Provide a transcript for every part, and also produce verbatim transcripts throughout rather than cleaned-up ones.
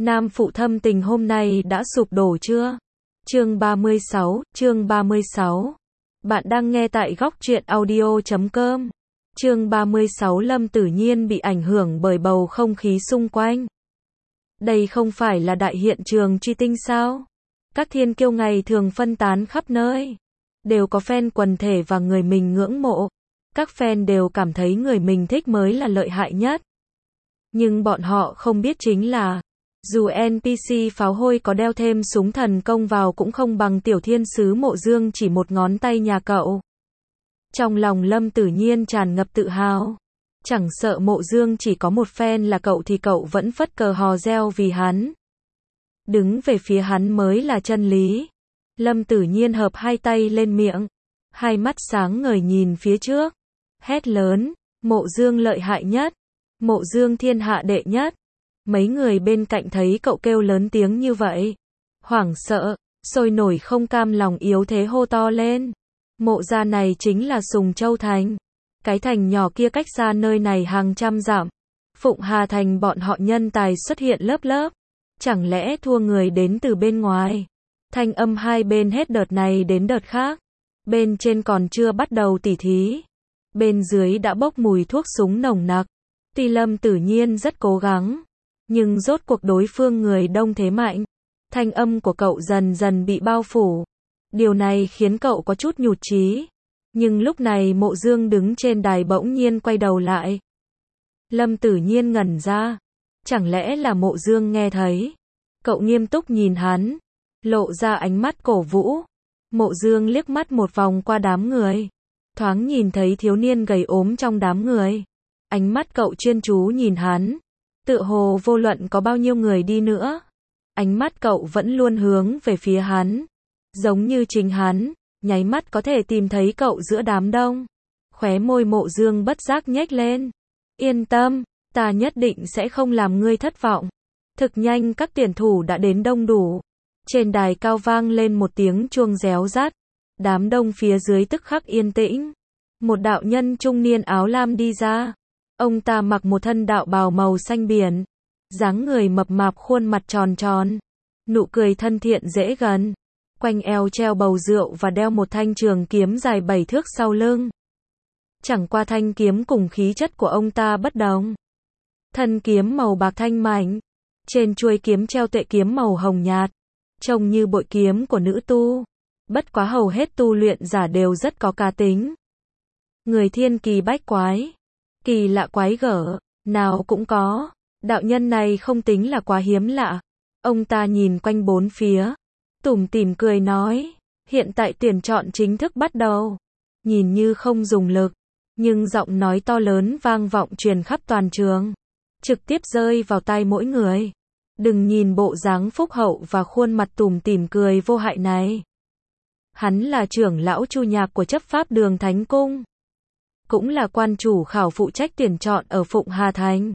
Nam phụ thâm tình hôm nay đã sụp đổ chưa? Chương ba mươi sáu, chương ba mươi sáu. Bạn đang nghe tại góc truyện audio chấm com. Chương ba mươi sáu. Lâm Tử Nhiên bị ảnh hưởng bởi bầu không khí xung quanh. Đây không phải là đại hiện trường truy tinh sao? Các thiên kiêu ngày thường phân tán khắp nơi, đều có fan quần thể và người mình ngưỡng mộ. Các fan đều cảm thấy người mình thích mới là lợi hại nhất. Nhưng bọn họ không biết chính là, dù en pê xê pháo hôi có đeo thêm súng thần công vào cũng không bằng tiểu thiên sứ Mộ Dương chỉ một ngón tay nhà cậu. Trong lòng Lâm Tử Nhiên tràn ngập tự hào. Chẳng sợ Mộ Dương chỉ có một fan là cậu thì cậu vẫn phất cờ hò reo vì hắn. Đứng về phía hắn mới là chân lý. Lâm Tử Nhiên hợp hai tay lên miệng, hai mắt sáng ngời nhìn phía trước, hét lớn, Mộ Dương lợi hại nhất, Mộ Dương thiên hạ đệ nhất. Mấy người bên cạnh thấy cậu kêu lớn tiếng như vậy, hoảng sợ, sôi nổi không cam lòng yếu thế hô to lên. Mộ gia này chính là Sùng Châu Thành, cái thành nhỏ kia cách xa nơi này hàng trăm dặm. Phụng Hà Thành bọn họ nhân tài xuất hiện lớp lớp, chẳng lẽ thua người đến từ bên ngoài? Thanh âm hai bên hết đợt này đến đợt khác. Bên trên còn chưa bắt đầu tỉ thí, bên dưới đã bốc mùi thuốc súng nồng nặc. Tuy Lâm Tử Nhiên rất cố gắng, nhưng rốt cuộc đối phương người đông thế mạnh. Thanh âm của cậu dần dần bị bao phủ. Điều này khiến cậu có chút nhụt chí. Nhưng lúc này Mộ Dương đứng trên đài bỗng nhiên quay đầu lại. Lâm Tử Nhiên ngẩn ra. Chẳng lẽ là Mộ Dương nghe thấy? Cậu nghiêm túc nhìn hắn, lộ ra ánh mắt cổ vũ. Mộ Dương liếc mắt một vòng qua đám người, thoáng nhìn thấy thiếu niên gầy ốm trong đám người. Ánh mắt cậu chuyên chú nhìn hắn, tựa hồ vô luận có bao nhiêu người đi nữa, ánh mắt cậu vẫn luôn hướng về phía hắn, giống như chính hắn, nháy mắt có thể tìm thấy cậu giữa đám đông. Khóe môi Mộ Dương bất giác nhếch lên. Yên tâm, ta nhất định sẽ không làm ngươi thất vọng. Thực nhanh các tuyển thủ đã đến đông đủ. Trên đài cao vang lên một tiếng chuông réo rắt. Đám đông phía dưới tức khắc yên tĩnh. Một đạo nhân trung niên áo lam đi ra. Ông ta mặc một thân đạo bào màu xanh biển, dáng người mập mạp, khuôn mặt tròn tròn, nụ cười thân thiện dễ gần, quanh eo treo bầu rượu và đeo một thanh trường kiếm dài bảy thước sau lưng. Chẳng qua thanh kiếm cùng khí chất của ông ta bất đồng. Thân kiếm màu bạc thanh mảnh, trên chuôi kiếm treo tuệ kiếm màu hồng nhạt, trông như bội kiếm của nữ tu. Bất quá hầu hết tu luyện giả đều rất có cá tính. Người thiên kỳ bách quái, kỳ lạ quái gở, nào cũng có. Đạo nhân này không tính là quá hiếm lạ. Ông ta nhìn quanh bốn phía, tủm tỉm cười nói, hiện tại tuyển chọn chính thức bắt đầu. Nhìn như không dùng lực, nhưng giọng nói to lớn vang vọng truyền khắp toàn trường, trực tiếp rơi vào tai mỗi người. Đừng nhìn bộ dáng phúc hậu và khuôn mặt tủm tỉm cười vô hại này. Hắn là trưởng lão Chu Nhạc của chấp pháp đường Thánh Cung, cũng là quan chủ khảo phụ trách tuyển chọn ở Phụng Hà Thành,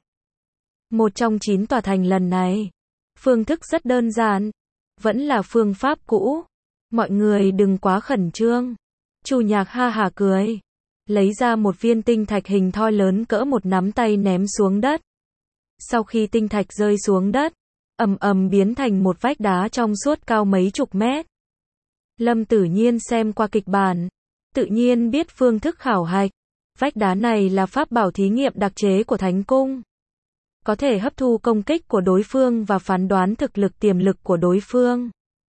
một trong chín tòa thành lần này. Phương thức rất đơn giản, vẫn là phương pháp cũ. Mọi người đừng quá khẩn trương. Chu Nhạc ha hả cười, lấy ra một viên tinh thạch hình thoi lớn cỡ một nắm tay ném xuống đất. Sau khi tinh thạch rơi xuống đất, ầm ầm biến thành một vách đá trong suốt cao mấy chục mét. Lâm Tử Nhiên xem qua kịch bản, tự nhiên biết phương thức khảo hạch. Vách đá này là pháp bảo thí nghiệm đặc chế của Thánh Cung, có thể hấp thu công kích của đối phương và phán đoán thực lực tiềm lực của đối phương.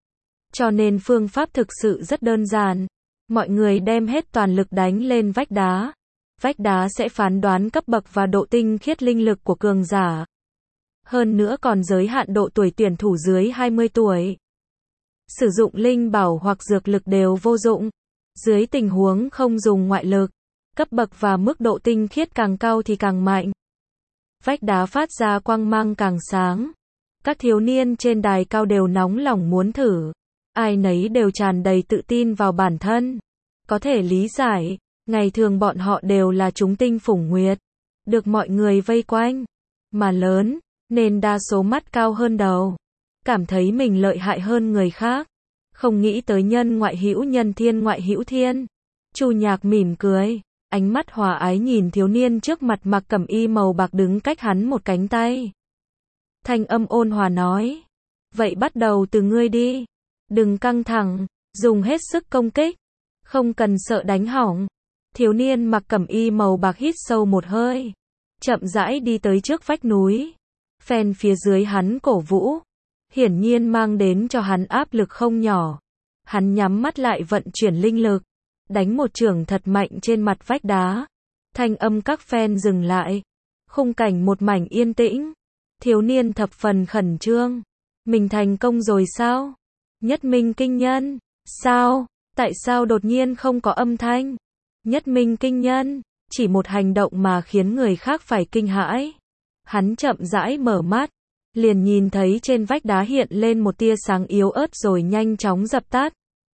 Cho nên phương pháp thực sự rất đơn giản. Mọi người đem hết toàn lực đánh lên vách đá. Vách đá sẽ phán đoán cấp bậc và độ tinh khiết linh lực của cường giả. Hơn nữa còn giới hạn độ tuổi tuyển thủ dưới hai mươi tuổi. Sử dụng linh bảo hoặc dược lực đều vô dụng. Dưới tình huống không dùng ngoại lực, cấp bậc và mức độ tinh khiết càng cao thì càng mạnh. Vách đá phát ra quang mang càng sáng. Các thiếu niên trên đài cao đều nóng lòng muốn thử. Ai nấy đều tràn đầy tự tin vào bản thân. Có thể lý giải, ngày thường bọn họ đều là chúng tinh phủng nguyệt, được mọi người vây quanh, mà lớn, nên đa số mắt cao hơn đầu, cảm thấy mình lợi hại hơn người khác. Không nghĩ tới nhân ngoại hữu nhân, thiên ngoại hữu thiên. Chu Nhạc mỉm cười, ánh mắt hòa ái nhìn thiếu niên trước mặt mặc cẩm y màu bạc đứng cách hắn một cánh tay. Thanh âm ôn hòa nói. Vậy bắt đầu từ ngươi đi. Đừng căng thẳng, dùng hết sức công kích. Không cần sợ đánh hỏng. Thiếu niên mặc cẩm y màu bạc hít sâu một hơi. Chậm rãi đi tới trước vách núi. Phen phía dưới hắn cổ vũ. Hiển nhiên mang đến cho hắn áp lực không nhỏ. Hắn nhắm mắt lại vận chuyển linh lực. Đánh một chưởng thật mạnh trên mặt vách đá. Thanh âm các phen dừng lại. Khung cảnh một mảnh yên tĩnh. Thiếu niên thập phần khẩn trương. Mình thành công rồi sao? Nhất minh kinh nhân. Sao? Tại sao đột nhiên không có âm thanh? Nhất minh kinh nhân. Chỉ một hành động mà khiến người khác phải kinh hãi. Hắn chậm rãi mở mắt. Liền nhìn thấy trên vách đá hiện lên một tia sáng yếu ớt rồi nhanh chóng dập tắt.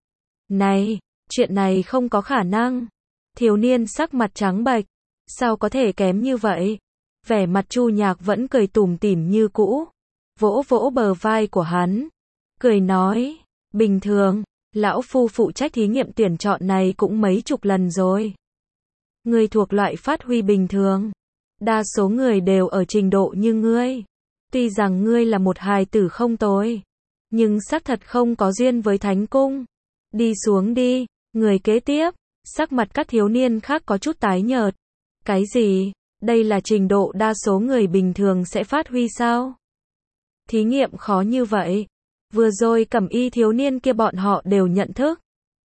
Này, chuyện này không có khả năng. Thiếu niên sắc mặt trắng bệch. Sao có thể kém như vậy? Vẻ mặt Chu Nhạc vẫn cười tủm tỉm như cũ. Vỗ vỗ bờ vai của hắn. Cười nói, bình thường, lão phu phụ trách thí nghiệm tuyển chọn này cũng mấy chục lần rồi. Ngươi thuộc loại phát huy bình thường. Đa số người đều ở trình độ như ngươi. Tuy rằng ngươi là một hài tử không tồi, nhưng xác thật không có duyên với thánh cung. Đi xuống đi, người kế tiếp. Sắc mặt các thiếu niên khác có chút tái nhợt. Cái gì? Đây là trình độ đa số người bình thường sẽ phát huy sao? Thí nghiệm khó như vậy. Vừa rồi cẩm y thiếu niên kia bọn họ đều nhận thức.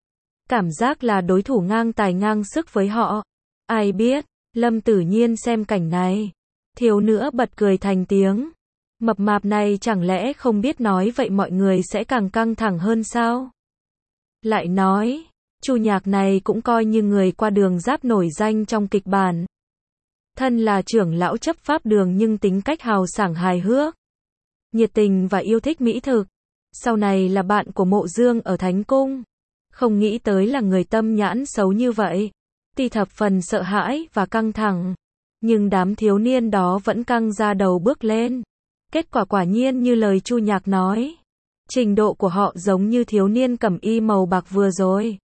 Cảm giác là đối thủ ngang tài ngang sức với họ. Ai biết, Lâm Tử Nhiên xem cảnh này. Thiếu nữa bật cười thành tiếng. Mập mạp này chẳng lẽ không biết nói vậy mọi người sẽ càng căng thẳng hơn sao? Lại nói, Chu Nhạc này cũng coi như người qua đường giáp nổi danh trong kịch bản. Thân là trưởng lão chấp pháp đường nhưng tính cách hào sảng hài hước, nhiệt tình và yêu thích mỹ thực. Sau này là bạn của Mộ Dương ở Thánh Cung. Không nghĩ tới là người tâm nhãn xấu như vậy. Tuy thập phần sợ hãi và căng thẳng, nhưng đám thiếu niên đó vẫn căng ra đầu bước lên. Kết quả quả nhiên như lời Chu Nhạc nói. Trình độ của họ giống như thiếu niên cẩm y màu bạc vừa rồi.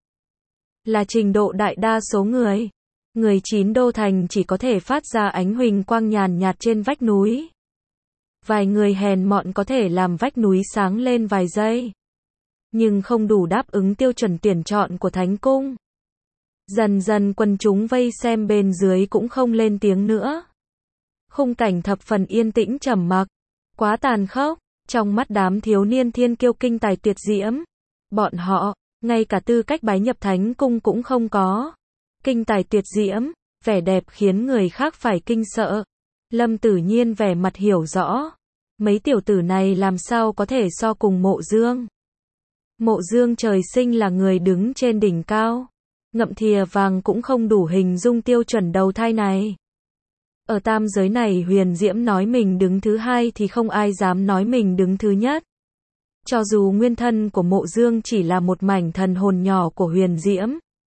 Là trình độ đại đa số người. Người chín đô thành chỉ có thể phát ra ánh huỳnh quang nhàn nhạt trên vách núi. Vài người hèn mọn có thể làm vách núi sáng lên vài giây. Nhưng không đủ đáp ứng tiêu chuẩn tuyển chọn của Thánh Cung. Dần dần quần chúng vây xem bên dưới cũng không lên tiếng nữa. Khung cảnh thập phần yên tĩnh trầm mặc. Quá tàn khốc. Trong mắt đám thiếu niên thiên kiêu kinh tài tuyệt diễm. Bọn họ, ngay cả tư cách bái nhập Thánh Cung cũng không có. Kinh tài tuyệt diễm, vẻ đẹp khiến người khác phải kinh sợ. Lâm Tử Nhiên vẻ mặt hiểu rõ. Mấy tiểu tử này làm sao có thể so cùng Mộ Dương. Mộ Dương trời sinh là người đứng trên đỉnh cao. Ngậm thìa vàng cũng không đủ hình dung tiêu chuẩn đầu thai này. Ở tam giới này Huyền Diễm nói mình đứng thứ hai thì không ai dám nói mình đứng thứ nhất. Cho dù nguyên thân của Mộ Dương chỉ là một mảnh thần hồn nhỏ của Huyền Diễm,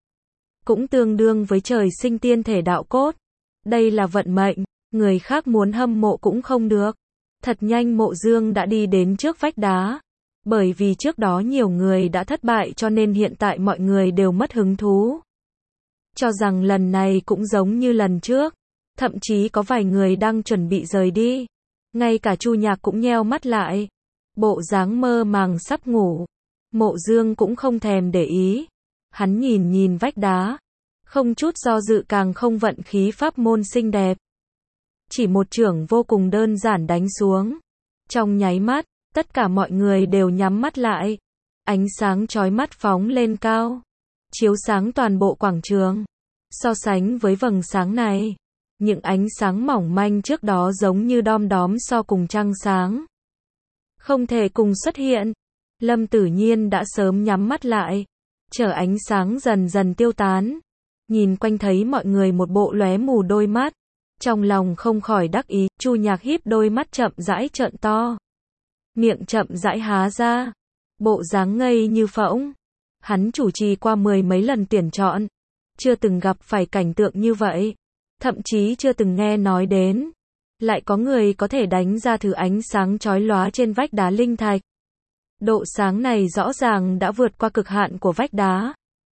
cũng tương đương với trời sinh tiên thể đạo cốt. Đây là vận mệnh, người khác muốn hâm mộ cũng không được. Thật nhanh Mộ Dương đã đi đến trước vách đá. Bởi vì trước đó nhiều người đã thất bại cho nên hiện tại mọi người đều mất hứng thú. Cho rằng lần này cũng giống như lần trước. Thậm chí có vài người đang chuẩn bị rời đi. Ngay cả Chu Nhạc cũng nheo mắt lại. Bộ dáng mơ màng sắp ngủ. Mộ Dương cũng không thèm để ý. Hắn nhìn nhìn vách đá. Không chút do dự càng không vận khí pháp môn xinh đẹp. Chỉ một chưởng vô cùng đơn giản đánh xuống. Trong nháy mắt, tất cả mọi người đều nhắm mắt lại. Ánh sáng chói mắt phóng lên cao. Chiếu sáng toàn bộ quảng trường. So sánh với vầng sáng này, những ánh sáng mỏng manh trước đó giống như đom đóm so cùng trăng sáng. Không thể cùng xuất hiện. Lâm Tử Nhiên đã sớm nhắm mắt lại. Chờ ánh sáng dần dần tiêu tán. Nhìn quanh thấy mọi người một bộ lóe mù đôi mắt. Trong lòng không khỏi đắc ý. Chu Nhạc híp đôi mắt chậm rãi trợn to. Miệng chậm rãi há ra. Bộ dáng ngây như phỗng. Hắn chủ trì qua mười mấy lần tuyển chọn. Chưa từng gặp phải cảnh tượng như vậy. Thậm chí chưa từng nghe nói đến. Lại có người có thể đánh ra thứ ánh sáng chói lóa trên vách đá linh thạch. Độ sáng này rõ ràng đã vượt qua cực hạn của vách đá.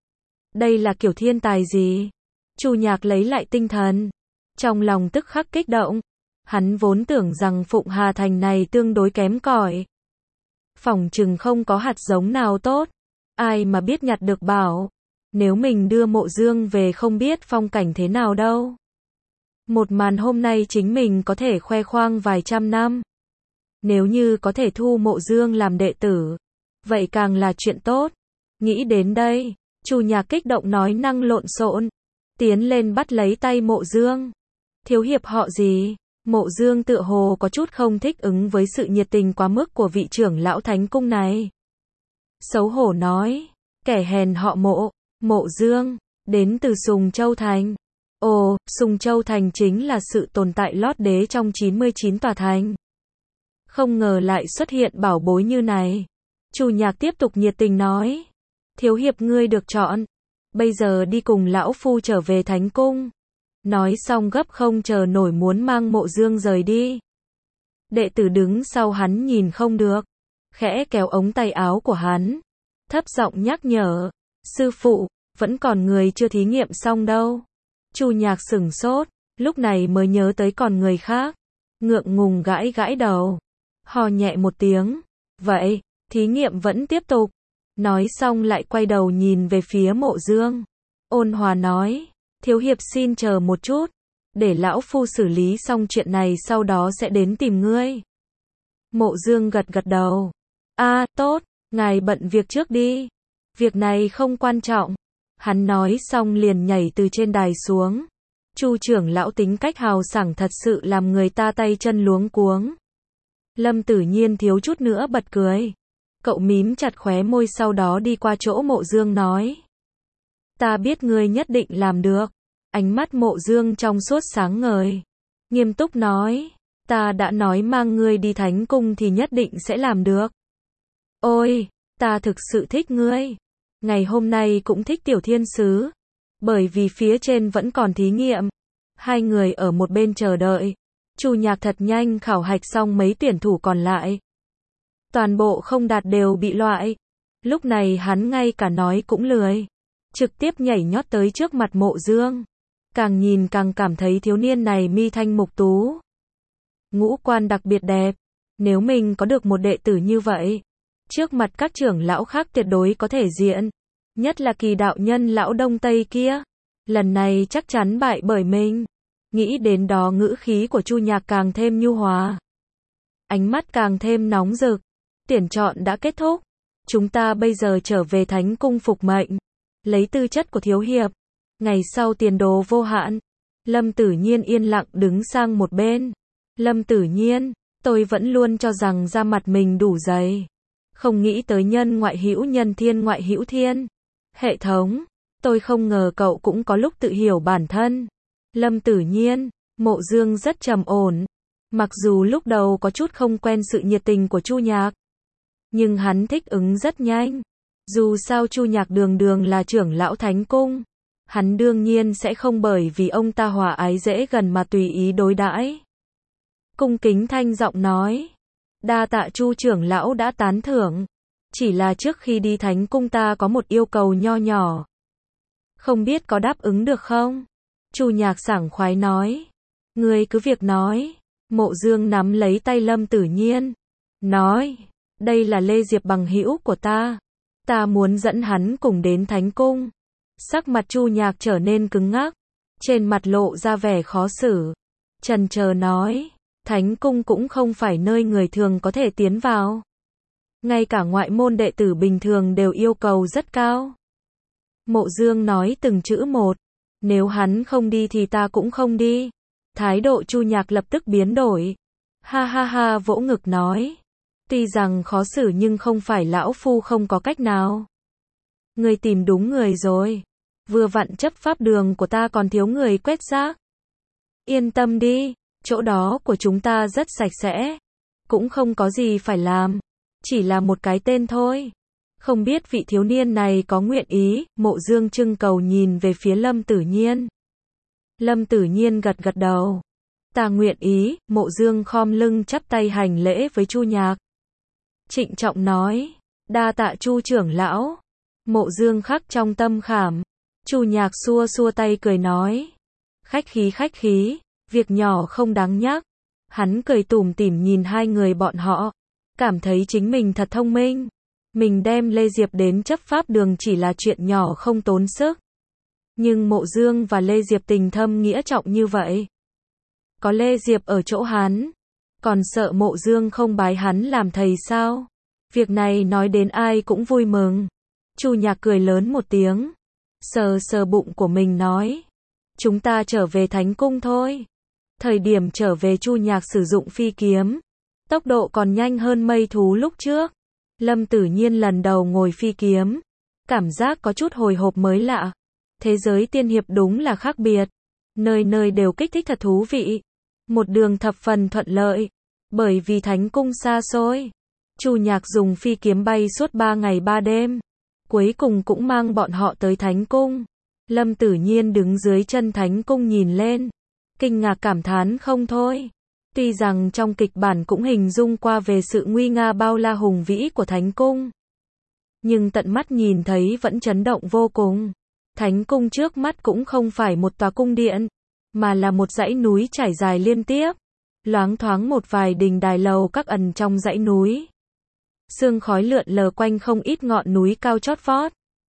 Đây là kiểu thiên tài gì? Chu Nhạc lấy lại tinh thần. Trong lòng tức khắc kích động. Hắn vốn tưởng rằng Phụng Hà Thành này tương đối kém cỏi. Phỏng chừng không có hạt giống nào tốt. Ai mà biết nhặt được bảo. Nếu mình đưa Mộ Dương về không biết phong cảnh thế nào đâu. Một màn hôm nay chính mình có thể khoe khoang vài trăm năm. Nếu như có thể thu Mộ Dương làm đệ tử, vậy càng là chuyện tốt. Nghĩ đến đây, Chu Nhạc kích động nói năng lộn xộn, tiến lên bắt lấy tay Mộ Dương. Thiếu hiệp họ gì? Mộ Dương tựa hồ có chút không thích ứng với sự nhiệt tình quá mức của vị trưởng lão Thánh Cung này. Xấu hổ nói, kẻ hèn họ Mộ, Mộ Dương, đến từ Sùng Châu Thành. Ồ, Sùng Châu Thành chính là sự tồn tại lót đế trong chín mươi chín tòa thành. Không ngờ lại xuất hiện bảo bối như này. Chu Nhạc tiếp tục nhiệt tình nói, thiếu hiệp ngươi được chọn, bây giờ đi cùng lão phu trở về Thánh Cung. Nói xong gấp không chờ nổi muốn mang Mộ Dương rời đi. Đệ tử đứng sau hắn nhìn không được, khẽ kéo ống tay áo của hắn, thấp giọng nhắc nhở, sư phụ, vẫn còn người chưa thí nghiệm xong đâu. Chu Nhạc sửng sốt, lúc này mới nhớ tới còn người khác, ngượng ngùng gãi gãi đầu, hò nhẹ một tiếng, vậy, thí nghiệm vẫn tiếp tục. Nói xong lại quay đầu nhìn về phía Mộ Dương, ôn hòa nói, thiếu hiệp xin chờ một chút, để lão phu xử lý xong chuyện này sau đó sẽ đến tìm ngươi. Mộ Dương gật gật đầu, a à, tốt, ngài bận việc trước đi, việc này không quan trọng. Hắn nói xong liền nhảy từ trên đài xuống. Chu trưởng lão tính cách hào sảng thật sự làm người ta tay chân luống cuống. Lâm Tử Nhiên thiếu chút nữa bật cười. Cậu mím chặt khóe môi sau đó đi qua chỗ Mộ Dương nói, ta biết ngươi nhất định làm được. Ánh mắt Mộ Dương trong suốt sáng ngời, nghiêm túc nói, ta đã nói mang ngươi đi Thánh Cung thì nhất định sẽ làm được. Ôi, ta thực sự thích ngươi. Ngày hôm nay cũng thích Tiểu Thiên Sứ, bởi vì phía trên vẫn còn thí nghiệm. Hai người ở một bên chờ đợi. Chu Nhạc thật nhanh khảo hạch xong mấy tuyển thủ còn lại. Toàn bộ không đạt đều bị loại. Lúc này hắn ngay cả nói cũng lười, trực tiếp nhảy nhót tới trước mặt Mộ Dương. Càng nhìn càng cảm thấy thiếu niên này mi thanh mục tú, ngũ quan đặc biệt đẹp. Nếu mình có được một đệ tử như vậy, trước mặt các trưởng lão khác tuyệt đối có thể diện. Nhất là Kỳ đạo nhân lão Đông Tây kia, lần này chắc chắn bại bởi mình. Nghĩ đến đó ngữ khí của Chu Nhạc càng thêm nhu hòa, ánh mắt càng thêm nóng rực. Tuyển chọn đã kết thúc, chúng ta bây giờ trở về Thánh Cung phục mệnh, lấy tư chất của thiếu hiệp, ngày sau tiền đồ vô hạn. Lâm Tử Nhiên yên lặng đứng sang một bên. Lâm Tử Nhiên, tôi vẫn luôn cho rằng da mặt mình đủ dày, không nghĩ tới nhân ngoại hữu nhân thiên ngoại hữu thiên. Hệ thống, tôi không ngờ cậu cũng có lúc tự hiểu bản thân. Lâm Tử Nhiên, Mộ Dương rất trầm ổn, mặc dù lúc đầu có chút không quen sự nhiệt tình của Chu Nhạc, nhưng hắn thích ứng rất nhanh. Dù sao Chu Nhạc đường đường là trưởng lão Thánh Cung, hắn đương nhiên sẽ không bởi vì ông ta hòa ái dễ gần mà tùy ý đối đãi. Cung kính thanh giọng nói, đa tạ Chu trưởng lão đã tán thưởng, chỉ là trước khi đi Thánh Cung ta có một yêu cầu nho nhỏ, không biết có đáp ứng được không? Chu Nhạc sảng khoái nói, ngươi cứ việc nói. Mộ Dương nắm lấy tay Lâm Tử Nhiên, nói, đây là Lê Diệp bằng hữu của ta, ta muốn dẫn hắn cùng đến Thánh Cung. Sắc mặt Chu Nhạc trở nên cứng ngắc, trên mặt lộ ra vẻ khó xử, chần chờ nói, Thánh Cung cũng không phải nơi người thường có thể tiến vào, ngay cả ngoại môn đệ tử bình thường đều yêu cầu rất cao. Mộ Dương nói từng chữ một, nếu hắn không đi thì ta cũng không đi. Thái độ Chu Nhạc lập tức biến đổi, ha ha ha vỗ ngực nói, tuy rằng khó xử nhưng không phải lão phu không có cách nào. Ngươi tìm đúng người rồi, vừa vặn chấp pháp đường của ta còn thiếu người quét rác. Yên tâm đi, chỗ đó của chúng ta rất sạch sẽ, cũng không có gì phải làm, chỉ là một cái tên thôi. Không biết vị thiếu niên này có nguyện ý. Mộ Dương trưng cầu nhìn về phía Lâm Tử Nhiên. Lâm Tử Nhiên gật gật đầu, ta nguyện ý. Mộ Dương khom lưng chắp tay hành lễ với Chu Nhạc, trịnh trọng nói, đa tạ Chu trưởng lão. Mộ Dương khắc trong tâm khảm. Chu Nhạc xua xua tay cười nói, khách khí khách khí, việc nhỏ không đáng nhắc. Hắn cười tủm tỉm nhìn hai người bọn họ, cảm thấy chính mình thật thông minh. Mình đem Lê Diệp đến chấp pháp đường chỉ là chuyện nhỏ không tốn sức. Nhưng Mộ Dương và Lê Diệp tình thâm nghĩa trọng như vậy. Có Lê Diệp ở chỗ hắn, còn sợ Mộ Dương không bái hắn làm thầy sao? Việc này nói đến ai cũng vui mừng. Chu Nhạc cười lớn một tiếng, sờ sờ bụng của mình nói, chúng ta trở về Thánh Cung thôi. Thời điểm trở về Chu Nhạc sử dụng phi kiếm, tốc độ còn nhanh hơn mây thú lúc trước. Lâm Tử Nhiên lần đầu ngồi phi kiếm, cảm giác có chút hồi hộp mới lạ. Thế giới tiên hiệp đúng là khác biệt, nơi nơi đều kích thích thật thú vị. Một đường thập phần thuận lợi, bởi vì Thánh Cung xa xôi. Chu Nhạc dùng phi kiếm bay suốt ba ngày ba đêm, cuối cùng cũng mang bọn họ tới Thánh Cung. Lâm Tử Nhiên đứng dưới chân Thánh Cung nhìn lên, kinh ngạc cảm thán không thôi. Tuy rằng trong kịch bản cũng hình dung qua về sự nguy nga bao la hùng vĩ của Thánh Cung, nhưng tận mắt nhìn thấy vẫn chấn động vô cùng. Thánh Cung trước mắt cũng không phải một tòa cung điện, mà là một dãy núi trải dài liên tiếp, loáng thoáng một vài đình đài lầu các ẩn trong dãy núi. Sương khói lượn lờ quanh không ít ngọn núi cao chót vót,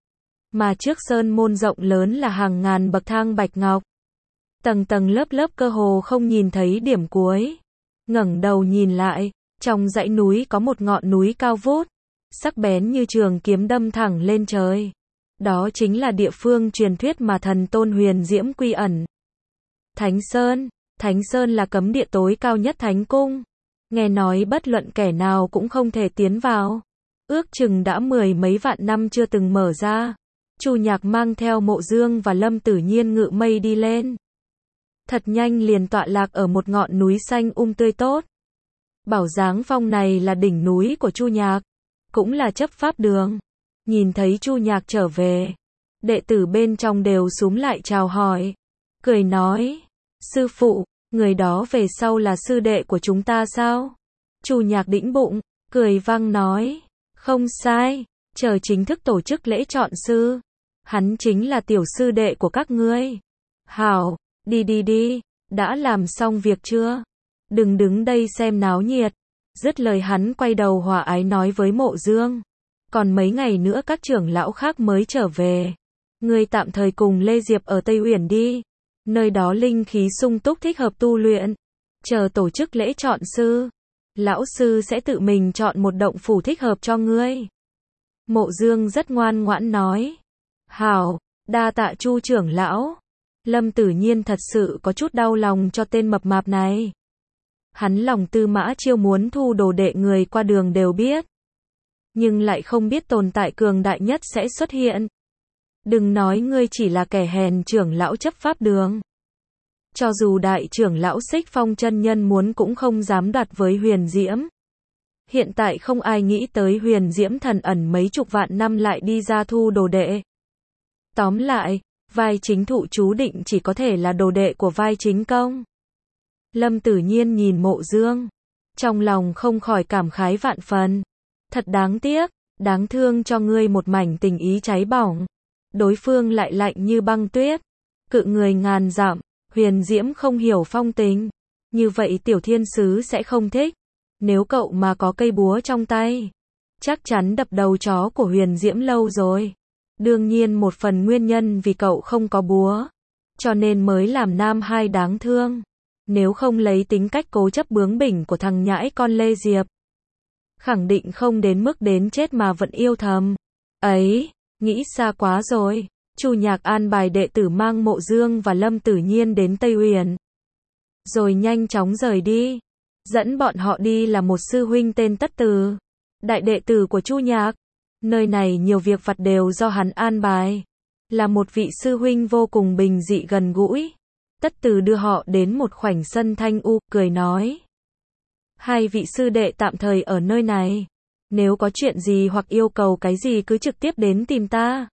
mà trước sơn môn rộng lớn là hàng ngàn bậc thang bạch ngọc, tầng tầng lớp lớp cơ hồ không nhìn thấy điểm cuối. Ngẩng đầu nhìn lại, trong dãy núi có một ngọn núi cao vút, sắc bén như trường kiếm đâm thẳng lên trời. Đó chính là địa phương truyền thuyết mà thần tôn Huyền Diễm quy ẩn. Thánh Sơn. Thánh Sơn là cấm địa tối cao nhất Thánh Cung. Nghe nói bất luận kẻ nào cũng không thể tiến vào. Ước chừng đã mười mấy vạn năm chưa từng mở ra. Chu Nhạc mang theo Mộ Dương và Lâm Tử Nhiên ngự mây đi lên. Thật nhanh liền tọa lạc ở một ngọn núi xanh um tươi tốt. Bảo Giáng Phong này là đỉnh núi của Chu Nhạc, cũng là chấp pháp đường. Nhìn thấy Chu Nhạc trở về, đệ tử bên trong đều xúm lại chào hỏi, cười nói, sư phụ, người đó về sau là sư đệ của chúng ta sao? Chu Nhạc đĩnh bụng, cười vang nói, không sai, chờ chính thức tổ chức lễ chọn sư, hắn chính là tiểu sư đệ của các ngươi. Hảo, đi đi đi, đã làm xong việc chưa? Đừng đứng đây xem náo nhiệt. Dứt lời hắn quay đầu hòa ái nói với Mộ Dương, còn mấy ngày nữa các trưởng lão khác mới trở về. Ngươi tạm thời cùng Lê Diệp ở Tây Uyển đi. Nơi đó linh khí sung túc thích hợp tu luyện. Chờ tổ chức lễ chọn sư, lão sư sẽ tự mình chọn một động phủ thích hợp cho ngươi. Mộ Dương rất ngoan ngoãn nói. Hảo, đa tạ Chu trưởng lão. Lâm Tử Nhiên thật sự có chút đau lòng cho tên mập mạp này. Hắn lòng tư mã chiêu muốn thu đồ đệ người qua đường đều biết, nhưng lại không biết tồn tại cường đại nhất sẽ xuất hiện. Đừng nói ngươi chỉ là kẻ hèn trưởng lão chấp pháp đường. Cho dù đại trưởng lão Xích Phong chân nhân muốn cũng không dám đoạt với Huyền Diễm. Hiện tại không ai nghĩ tới Huyền Diễm thần ẩn mấy chục vạn năm lại đi ra thu đồ đệ. Tóm lại, vai chính thụ chú định chỉ có thể là đồ đệ của vai chính công. Lâm Tử Nhiên nhìn Mộ Dương, trong lòng không khỏi cảm khái vạn phần. Thật đáng tiếc, đáng thương cho ngươi một mảnh tình ý cháy bỏng. Đối phương lại lạnh như băng tuyết, cự người ngàn dặm. Huyền Diễm không hiểu phong tình, như vậy tiểu thiên sứ sẽ không thích. Nếu cậu mà có cây búa trong tay, chắc chắn đập đầu chó của Huyền Diễm lâu rồi. Đương nhiên một phần nguyên nhân vì cậu không có búa, cho nên mới làm nam hai đáng thương. Nếu không lấy tính cách cố chấp bướng bỉnh của thằng nhãi con Lê Diệp, khẳng định không đến mức đến chết mà vẫn yêu thầm. Ấy, nghĩ xa quá rồi. Chu Nhạc an bài đệ tử mang Mộ Dương và Lâm Tử Nhiên đến Tây Uyển, rồi nhanh chóng rời đi. Dẫn bọn họ đi là một sư huynh tên Tất Từ, đại đệ tử của Chu Nhạc. Nơi này nhiều việc vặt đều do hắn an bài, là một vị sư huynh vô cùng bình dị gần gũi. Tất Từ đưa họ đến một khoảnh sân thanh u, cười nói, hai vị sư đệ tạm thời ở nơi này, nếu có chuyện gì hoặc yêu cầu cái gì cứ trực tiếp đến tìm ta.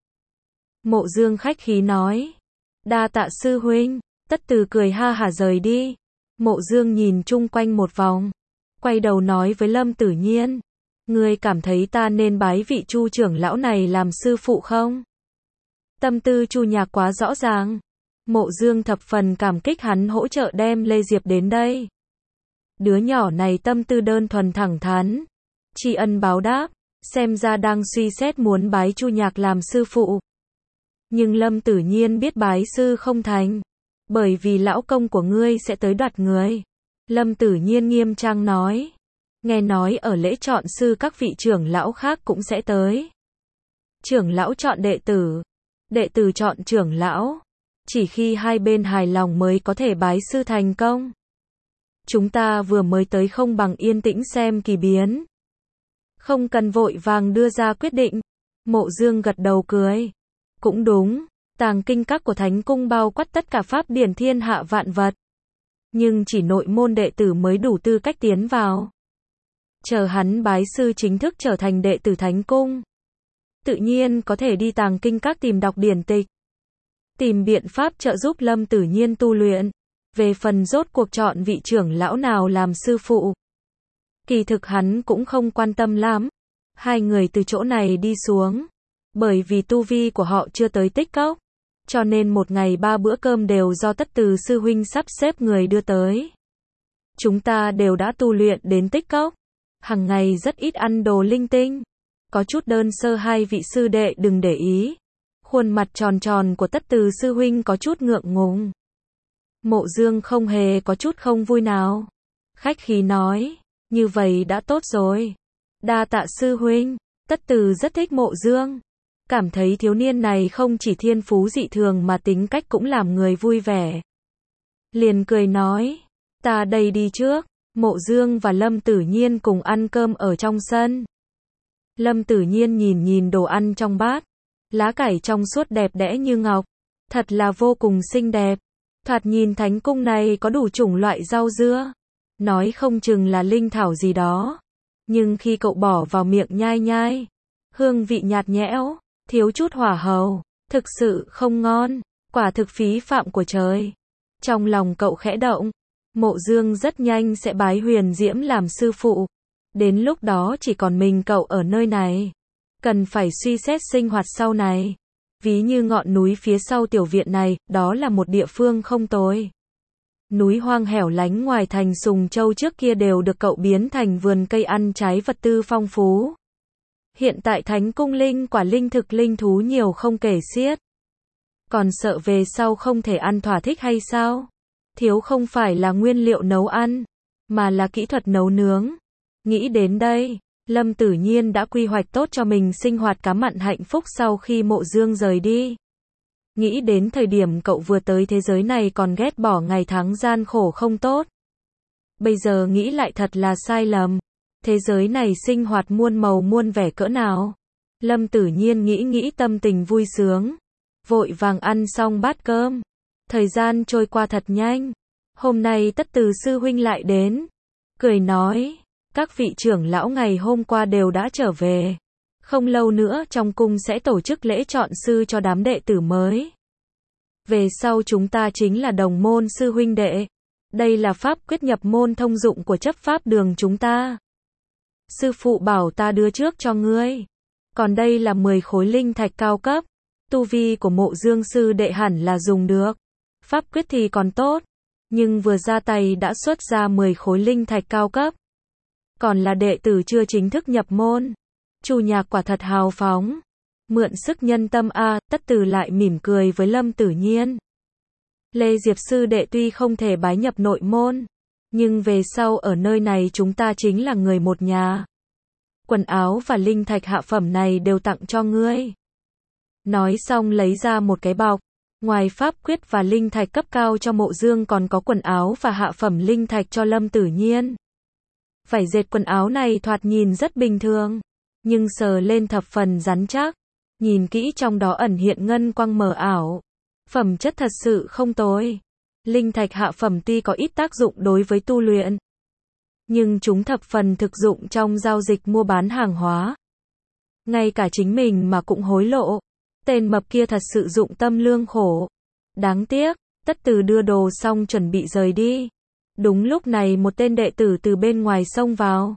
Mộ Dương khách khí nói, đa tạ sư huynh. Tất Từ cười ha hả rời đi. Mộ Dương nhìn chung quanh một vòng, quay đầu nói với Lâm Tử Nhiên, ngươi cảm thấy ta nên bái vị Chu trưởng lão này làm sư phụ không? Tâm tư Chu Nhạc quá rõ ràng. Mộ Dương thập phần cảm kích hắn hỗ trợ đem Lê Diệp đến đây. Đứa nhỏ này tâm tư đơn thuần thẳng thắn, tri ân báo đáp, xem ra đang suy xét muốn bái Chu Nhạc làm sư phụ. Nhưng Lâm Tử Nhiên biết bái sư không thành, bởi vì lão công của ngươi sẽ tới đoạt người. Lâm Tử Nhiên nghiêm trang nói, nghe nói ở lễ chọn sư các vị trưởng lão khác cũng sẽ tới. Trưởng lão chọn đệ tử, đệ tử chọn trưởng lão, chỉ khi hai bên hài lòng mới có thể bái sư thành công. Chúng ta vừa mới tới không bằng yên tĩnh xem kỳ biến. Không cần vội vàng đưa ra quyết định. Mộ Dương gật đầu cười. Cũng đúng, tàng kinh các của Thánh Cung bao quát tất cả pháp điển thiên hạ vạn vật. Nhưng chỉ nội môn đệ tử mới đủ tư cách tiến vào. Chờ hắn bái sư chính thức trở thành đệ tử Thánh Cung, tự nhiên có thể đi tàng kinh các tìm đọc điển tịch, tìm biện pháp trợ giúp Lâm Tử Nhiên tu luyện. Về phần rốt cuộc chọn vị trưởng lão nào làm sư phụ, kỳ thực hắn cũng không quan tâm lắm. Hai người từ chỗ này đi xuống, bởi vì tu vi của họ chưa tới tích cốc, cho nên một ngày ba bữa cơm đều do Tất Từ sư huynh sắp xếp người đưa tới. Chúng ta đều đã tu luyện đến tích cốc, hàng ngày rất ít ăn đồ linh tinh, có chút đơn sơ, hai vị sư đệ đừng để ý. Khuôn mặt tròn tròn của Tất Từ sư huynh có chút ngượng ngùng. Mộ Dương không hề có chút không vui nào, khách khí nói, như vậy đã tốt rồi. Đa tạ sư huynh. Tất Từ rất thích Mộ Dương, cảm thấy thiếu niên này không chỉ thiên phú dị thường mà tính cách cũng làm người vui vẻ. Liền cười nói, ta đây đi trước. Mộ Dương và Lâm Tử Nhiên cùng ăn cơm ở trong sân. Lâm Tử Nhiên nhìn nhìn đồ ăn trong bát, lá cải trong suốt đẹp đẽ như ngọc, thật là vô cùng xinh đẹp. Thoạt nhìn Thánh Cung này có đủ chủng loại rau dưa, nói không chừng là linh thảo gì đó. Nhưng khi cậu bỏ vào miệng nhai nhai, hương vị nhạt nhẽo, thiếu chút hỏa hầu, thực sự không ngon, quả thực phí phạm của trời. Trong lòng cậu khẽ động, Mộ Dương rất nhanh sẽ bái Huyền Diễm làm sư phụ. Đến lúc đó chỉ còn mình cậu ở nơi này, cần phải suy xét sinh hoạt sau này. Ví như ngọn núi phía sau tiểu viện này, đó là một địa phương không tồi. Núi hoang hẻo lánh ngoài thành Sùng Châu trước kia đều được cậu biến thành vườn cây ăn trái vật tư phong phú. Hiện tại Thánh Cung linh quả linh thực linh thú nhiều không kể xiết. Còn sợ về sau không thể ăn thỏa thích hay sao? Thiếu không phải là nguyên liệu nấu ăn, mà là kỹ thuật nấu nướng. Nghĩ đến đây, Lâm Tử Nhiên đã quy hoạch tốt cho mình sinh hoạt cá mặn hạnh phúc sau khi Mộ Dương rời đi. Nghĩ đến thời điểm cậu vừa tới thế giới này còn ghét bỏ ngày tháng gian khổ không tốt. Bây giờ nghĩ lại thật là sai lầm. Thế giới này sinh hoạt muôn màu muôn vẻ cỡ nào. Lâm Tử Nhiên nghĩ nghĩ tâm tình vui sướng, vội vàng ăn xong bát cơm. Thời gian trôi qua thật nhanh. Hôm nay Tất Từ sư huynh lại đến, cười nói, các vị trưởng lão ngày hôm qua đều đã trở về. Không lâu nữa trong cung sẽ tổ chức lễ chọn sư cho đám đệ tử mới. Về sau chúng ta chính là đồng môn sư huynh đệ. Đây là pháp quyết nhập môn thông dụng của chấp pháp đường chúng ta. Sư phụ bảo ta đưa trước cho ngươi. Còn đây là mười khối linh thạch cao cấp. Tu vi của Mộ Dương sư đệ hẳn là dùng được. Pháp quyết thì còn tốt, nhưng vừa ra tay đã xuất ra mười khối linh thạch cao cấp. Còn là đệ tử chưa chính thức nhập môn. Chu Nhạc quả thật hào phóng. Mượn sức nhân tâm a. À, Tất Từ lại mỉm cười với Lâm Tử Nhiên. Lê Diệp sư đệ tuy không thể bái nhập nội môn, nhưng về sau ở nơi này chúng ta chính là người một nhà. Quần áo và linh thạch hạ phẩm này đều tặng cho ngươi. Nói xong lấy ra một cái bọc. Ngoài pháp quyết và linh thạch cấp cao cho Mộ Dương còn có quần áo và hạ phẩm linh thạch cho Lâm Tử Nhiên. Vải dệt quần áo này thoạt nhìn rất bình thường, nhưng sờ lên thập phần rắn chắc. Nhìn kỹ trong đó ẩn hiện ngân quang mờ ảo. Phẩm chất thật sự không tồi. Linh thạch hạ phẩm tuy có ít tác dụng đối với tu luyện, nhưng chúng thập phần thực dụng trong giao dịch mua bán hàng hóa. Ngay cả chính mình mà cũng hối lộ. Tên mập kia thật sự dụng tâm lương khổ. Đáng tiếc, Tất Từ đưa đồ xong chuẩn bị rời đi. Đúng lúc này một tên đệ tử từ bên ngoài xông vào.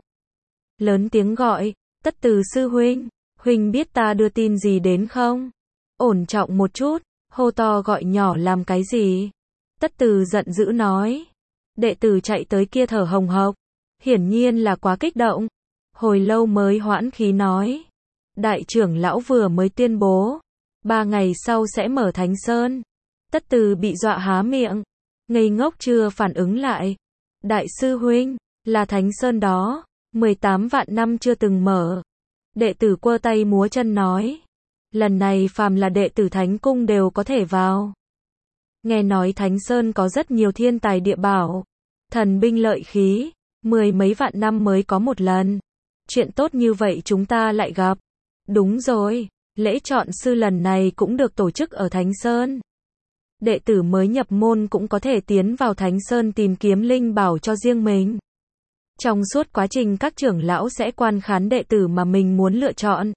Lớn tiếng gọi, Tất Từ sư huynh, huynh biết ta đưa tin gì đến không? Ổn trọng một chút, hô to gọi nhỏ làm cái gì? Tất Từ giận dữ nói, Đệ tử chạy tới kia thở hồng hộc, hiển nhiên là quá kích động. Hồi lâu mới hoãn khí nói. Đại trưởng lão vừa mới tuyên bố, ba ngày sau sẽ mở Thánh Sơn. Tất Từ bị dọa há miệng, ngây ngốc chưa phản ứng lại. Đại sư huynh, là Thánh Sơn đó, mười tám vạn năm chưa từng mở. Đệ tử quơ tay múa chân nói, lần này phàm là đệ tử Thánh Cung đều có thể vào. Nghe nói Thánh Sơn có rất nhiều thiên tài địa bảo, thần binh lợi khí, mười mấy vạn năm mới có một lần. Chuyện tốt như vậy chúng ta lại gặp. Đúng rồi, lễ chọn sư lần này cũng được tổ chức ở Thánh Sơn. Đệ tử mới nhập môn cũng có thể tiến vào Thánh Sơn tìm kiếm linh bảo cho riêng mình. Trong suốt quá trình các trưởng lão sẽ quan khán đệ tử mà mình muốn lựa chọn.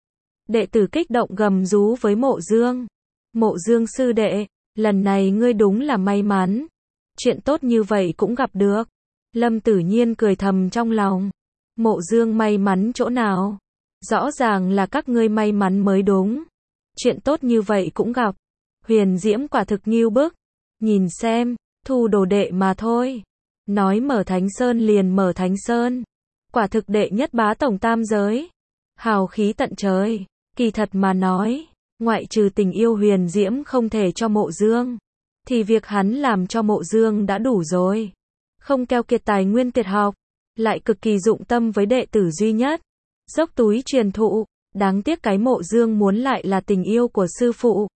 Đệ tử kích động gầm rú với Mộ Dương. Mộ Dương sư đệ, lần này ngươi đúng là may mắn. Chuyện tốt như vậy cũng gặp được. Lâm Tử Nhiên cười thầm trong lòng. Mộ Dương may mắn chỗ nào? Rõ ràng là các ngươi may mắn mới đúng. Chuyện tốt như vậy cũng gặp. Huyền Diễm quả thực nghiêu bức. Nhìn xem, thu đồ đệ mà thôi. Nói mở Thánh Sơn liền mở Thánh Sơn. Quả thực đệ nhất bá tổng tam giới. Hào khí tận trời. Kỳ thật mà nói, ngoại trừ tình yêu Huyền Diễm không thể cho Mộ Dương, thì việc hắn làm cho Mộ Dương đã đủ rồi. Không keo kiệt tài nguyên tuyệt học, lại cực kỳ dụng tâm với đệ tử duy nhất. Dốc túi truyền thụ, đáng tiếc cái Mộ Dương muốn lại là tình yêu của sư phụ.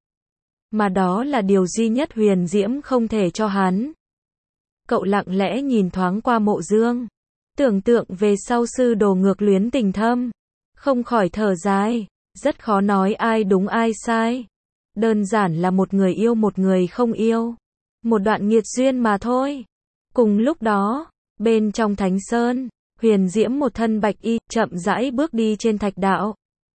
Mà đó là điều duy nhất Huyền Diễm không thể cho hắn. Cậu lặng lẽ nhìn thoáng qua Mộ Dương, tưởng tượng về sau sư đồ ngược luyến tình thâm, không khỏi thở dài, rất khó nói ai đúng ai sai. Đơn giản là một người yêu một người không yêu, một đoạn nghiệt duyên mà thôi. Cùng lúc đó, bên trong Thánh Sơn, Huyền Diễm một thân bạch y, chậm rãi bước đi trên thạch đạo.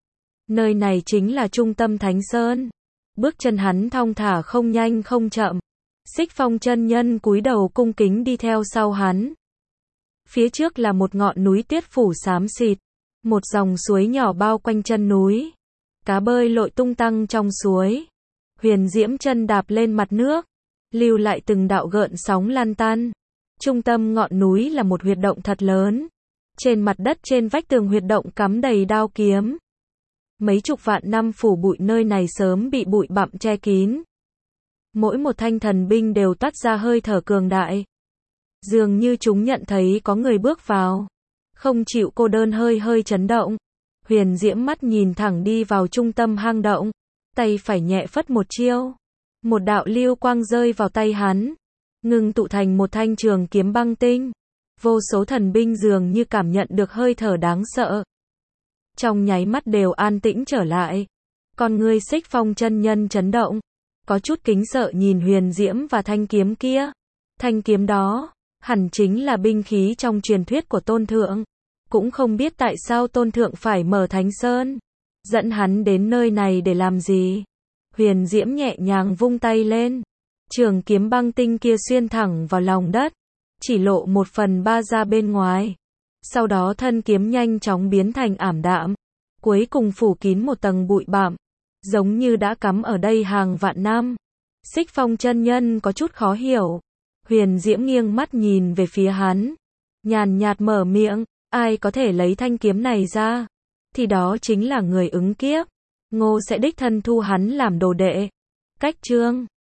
Nơi này chính là trung tâm Thánh Sơn. Bước chân hắn thong thả không nhanh không chậm. Xích Phong chân nhân cúi đầu cung kính đi theo sau hắn. Phía trước là một ngọn núi tuyết phủ xám xịt, một dòng suối nhỏ bao quanh chân núi. Cá bơi lội tung tăng trong suối. Huyền Diễm chân đạp lên mặt nước, lưu lại từng đạo gợn sóng lan tan. Trung tâm ngọn núi là một huyệt động thật lớn. Trên mặt đất trên vách tường huyệt động cắm đầy đao kiếm. Mấy chục vạn năm phủ bụi nơi này sớm bị bụi bặm che kín. Mỗi một thanh thần binh đều toát ra hơi thở cường đại. Dường như chúng nhận thấy có người bước vào, không chịu cô đơn hơi hơi chấn động. Huyền Diễm mắt nhìn thẳng đi vào trung tâm hang động, tay phải nhẹ phất một chiêu. Một đạo lưu quang rơi vào tay hắn, ngưng tụ thành một thanh trường kiếm băng tinh. Vô số thần binh dường như cảm nhận được hơi thở đáng sợ. Trong nháy mắt đều an tĩnh trở lại. Con ngươi Xích Phong chân nhân chấn động, có chút kính sợ nhìn Huyền Diễm và thanh kiếm kia. Thanh kiếm đó, hẳn chính là binh khí trong truyền thuyết của Tôn Thượng. Cũng không biết tại sao Tôn Thượng phải mở Thánh Sơn, dẫn hắn đến nơi này để làm gì. Huyền Diễm nhẹ nhàng vung tay lên, trường kiếm băng tinh kia xuyên thẳng vào lòng đất, chỉ lộ một phần ba ra bên ngoài. Sau đó thân kiếm nhanh chóng biến thành ảm đạm, cuối cùng phủ kín một tầng bụi bặm, giống như đã cắm ở đây hàng vạn năm. Xích Phong chân nhân có chút khó hiểu. Huyền Diễm nghiêng mắt nhìn về phía hắn, nhàn nhạt mở miệng, ai có thể lấy thanh kiếm này ra, thì đó chính là người ứng kiếp. Ngô sẽ đích thân thu hắn làm đồ đệ. Cách chương